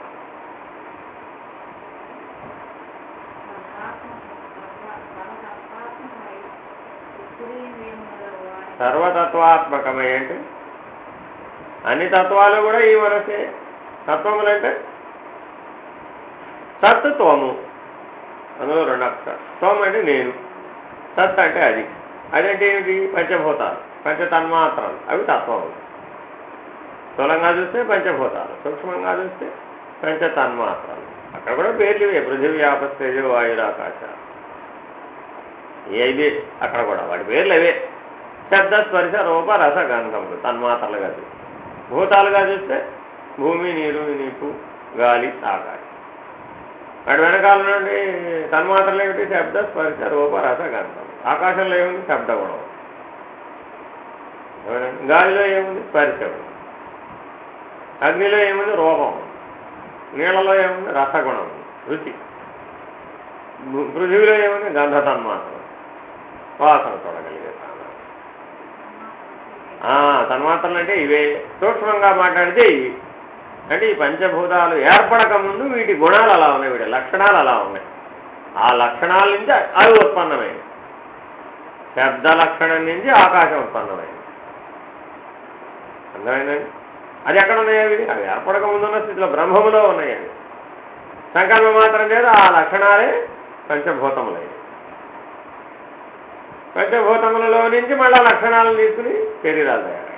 సర్వతత్వాత్మకమై అంటే అన్ని తత్వాలు కూడా ఈ మనసే. తత్వములంటే సత్ త్వము, అందులో 2 అక్షరాలు. త్వం అంటే నేను, సత్ అంటే అది. అదంటే ఏమిటి? పంచభూతాలు, పంచతన్మాత్రాలు, అవి తత్వములు. స్థూలంగా చూస్తే పంచభూతాలు, సూక్ష్మంగా చూస్తే పంచతన్మాత్రాలు. అక్కడ కూడా పేర్లు ఇవే: పృథివీ ఆపస్తేజో వాయురాకాశ. ఏ ఇవే అక్కడ కూడా వాటి పేర్లు అవే. శబ్ద స్పర్శ రూప రస గంధములు తన్మాత్రలుగా చూస్తే. భూతాలుగా చూస్తే భూమి, నీరు, నిప్పు, గాలి, ఆకాశం. వాటి వెనకాల నుండి తన్మాత్రలు ఏమిటి? శబ్ద స్పర్శ రూప రస గంధం. ఆకాశంలో ఏముంది? శబ్దగుణం. గాలిలో ఏముంది? స్పర్శ గుణం. అగ్నిలో ఏముంది? రూపం. నీళ్ళలో ఏముంది? రసగుణం, రుచి. పృథివీలో ఏముంది? గంధ తన్మాత్రం, వాసన చూడగలిగే తన్మాత్రలు అంటే ఇవే. సూక్ష్మంగా మాట్లాడితే ఇవి. అంటే ఈ పంచభూతాలు ఏర్పడక ముందు వీటి గుణాలు అలా ఉన్నాయి, వీటి లక్షణాలు అలా ఉన్నాయి. ఆ లక్షణాల నుంచి అవి ఉత్పన్నమైంది. శబ్ద లక్షణం నుంచి ఆకాశం ఉత్పన్నమైంది. అర్థమైందండి? అది ఎక్కడ ఉన్నాయి? అవి ఏర్పడక ముందున్న స్థితిలో బ్రహ్మములో ఉన్నాయి. అవి సంకల్పం మాత్రం లేదు. ఆ లక్షణాలే పంచభూతములయ్యాయి. పంచభూతములలో నుంచి మళ్ళా లక్షణాలను తీసుకుని శరీరాలు తయారయ్యాయి.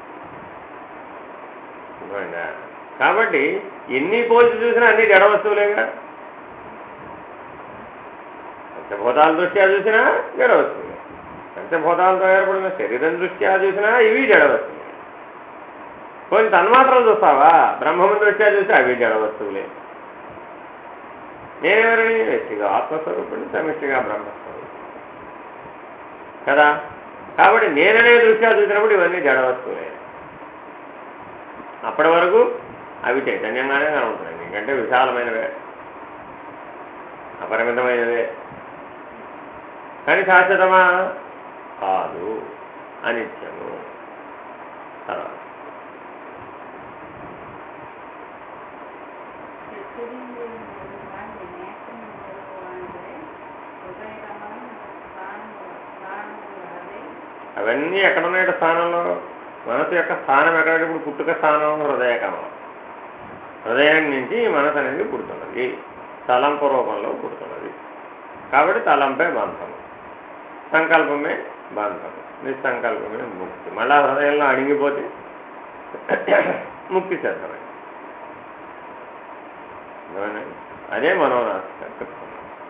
కాబట్టి ఎన్ని పోల్చి చూసినా అన్ని జడ వస్తువులేగా. పంచభూతాల దృష్ట్యా చూసినా జడ వస్తువులే. పంచభూతాలతో ఏర్పడిన శరీరం దృష్ట్యా చూసినా ఇవి జడ వస్తువులే. కొన్ని తన్మాత్రలు చూస్తావా? బ్రహ్మము దృష్ట్యా చూస్తే అవి జడ వస్తువులే. నేనెవరిని? వ్యక్తిగా ఆత్మస్వరూపుని, సమిష్టిగా బ్రహ్మస్వరూపుడు కదా. కాబట్టి నేననే దృష్ట్యా చూసినప్పుడు ఇవన్నీ జడ వస్తువులే. అప్పటి వరకు అవి చైతన్యంగానే కనబడుతున్నాయి. ఎందుకంటే విశాలమైనవే, అపరిమితమైనవే. కానీ శాశ్వతమా? కాదు, అనిత్యము. తర్వాత అవన్నీ ఎక్కడున్నాయి స్థానంలో? మనసు యొక్క స్థానం ఎక్కడ? ఇప్పుడు పుట్టుక స్థానం హృదయకమలం. హృదయం నుంచి మనసు అనేది పుడుతున్నది, తలంపు రూపంలో పుడుతున్నది. కాబట్టి తలంపే బంధము, సంకల్పమే బంధము, నిస్సంకల్పమే ముక్తి. మళ్ళా హృదయంలో అణిగిపోతే ముక్తి సిద్ధమే. అదే మనోనాశ చెప్తున్నాం.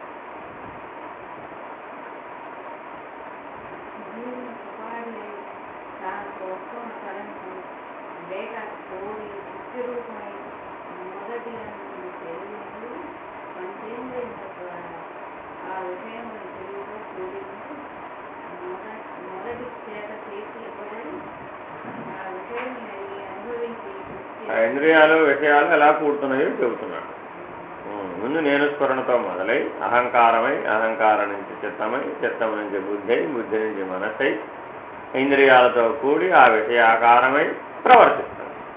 ఆ ఇంద్రియాలు, విషయాలు ఎలా కూడుతున్నాయో చెబుతున్నాడు. ముందు నేను స్ఫురణతో మొదలై అహంకారమై, అహంకారం నుంచి చిత్తమై, చిత్తం నుంచి బుద్ధి అయి, బుద్ధి నుంచి మనసై, ఇంద్రియాలతో కూడి ఆ విషయాకారమై ప్రవర్తిస్తాం.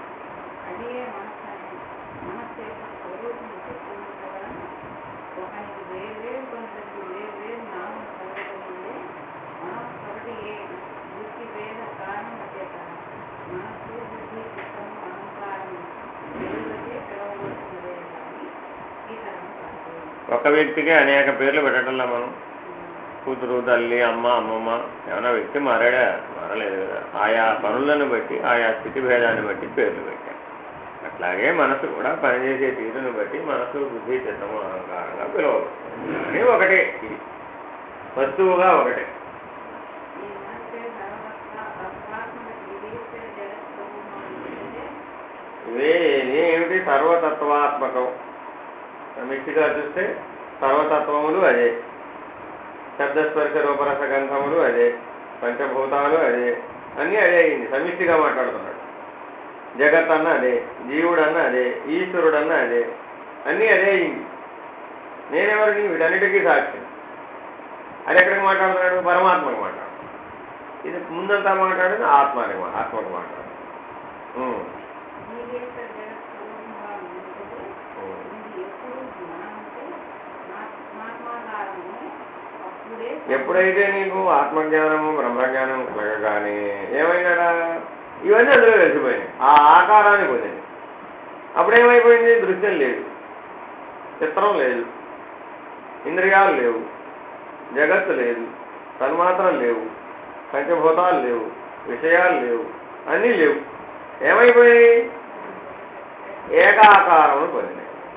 ఒక వ్యక్తికి అనేక పేర్లు పెట్టడంలో మనం కూతురు, తల్లి, అమ్మ, అమ్మమ్మ, ఏమైనా వ్యక్తి మారాడా? మారలేదు కదా. ఆయా పనులను బట్టి, ఆయా స్థితి భేదాన్ని బట్టి పేర్లు పెట్టాం. అట్లాగే మనసు కూడా పనిచేసే తీరును బట్టి మనసు, బుద్ధి, చిత్తము, అహంకారంగా పిలువబడుతుంది. అని ఒకటే, ఇది వస్తువుగా ఒకటే. ఇదే ఏమిటి? సర్వతత్వాత్మకం. సమిష్టిగా చూస్తే సర్వతత్వములు అదే, శబ్దస్పర్శ రూపరస గంధములు అదే, పంచభూతాలు అదే, అన్నీ అదే అయింది. సమిష్టిగా మాట్లాడుతున్నాడు. జగత్ అన్న అదే, జీవుడన్న అదే, ఈశ్వరుడన్న అదే, అన్నీ అదే అయింది. నేనెవరిని? వీటన్నిటికీ సాక్షి. అది ఎక్కడికి మాట్లాడుతున్నాడు? పరమాత్మకు మాట్లాడు. ఇది ముందంతా మాట్లాడేది ఆత్మకు మాట్లాడు. ఎప్పుడైతే నీకు ఆత్మజ్ఞానము బ్రహ్మజ్ఞానం కలగగానే ఏమైనాడా ఇవన్నీ అందులో కలిసిపోయినాయి, ఆ ఆకారాన్ని పొందింది. అప్పుడేమైపోయింది? దృశ్యం లేదు, చిత్రం లేదు, ఇంద్రియాలు లేవు, జగత్తు లేదు, తన్మాత్రలు లేవు, పంచభూతాలు లేవు, విషయాలు లేవు, అన్నీ లేవు. ఏమైపోయాయి? ఏకాకారమును పొందినాయి.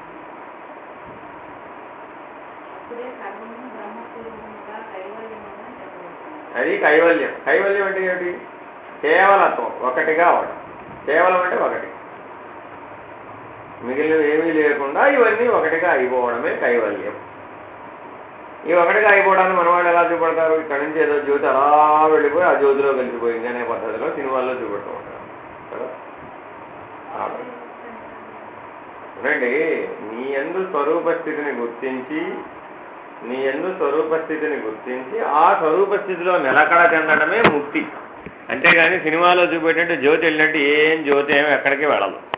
అది కైవల్యం. కైవల్యం అంటే ఏమిటి? కేవలత్వం, ఒకటిగా అవడం. కేవలం అంటే ఒకటి, మిగిలినవి ఏమీ లేకుండా ఇవన్నీ ఒకటిగా అయిపోవడమే కైవల్యం. ఈ ఒకటిగా అయిపోవడాన్ని మనవాళ్ళు ఎలా చూపడతారు? ఇక్కడి నుంచి ఏదో జ్యోతి అలా వెళ్ళిపోయి ఆ జ్యోతిలో కలిసిపోయింది అనే పద్ధతిలో సినిమాల్లో చూపెడుతూ ఉంటారు కదా. చూడండి, నీ యందు స్వరూపస్థితిని గుర్తించి ఆ స్వరూపస్థితిలో నిలకడ చెందడమే ముక్తి. అంతేగాని సినిమాలో చూపెట్టినట్టు జ్యోతి వెళ్ళినట్టు ఏం జ్యోతి ఏమి ఎక్కడికి వెళ్ళదు.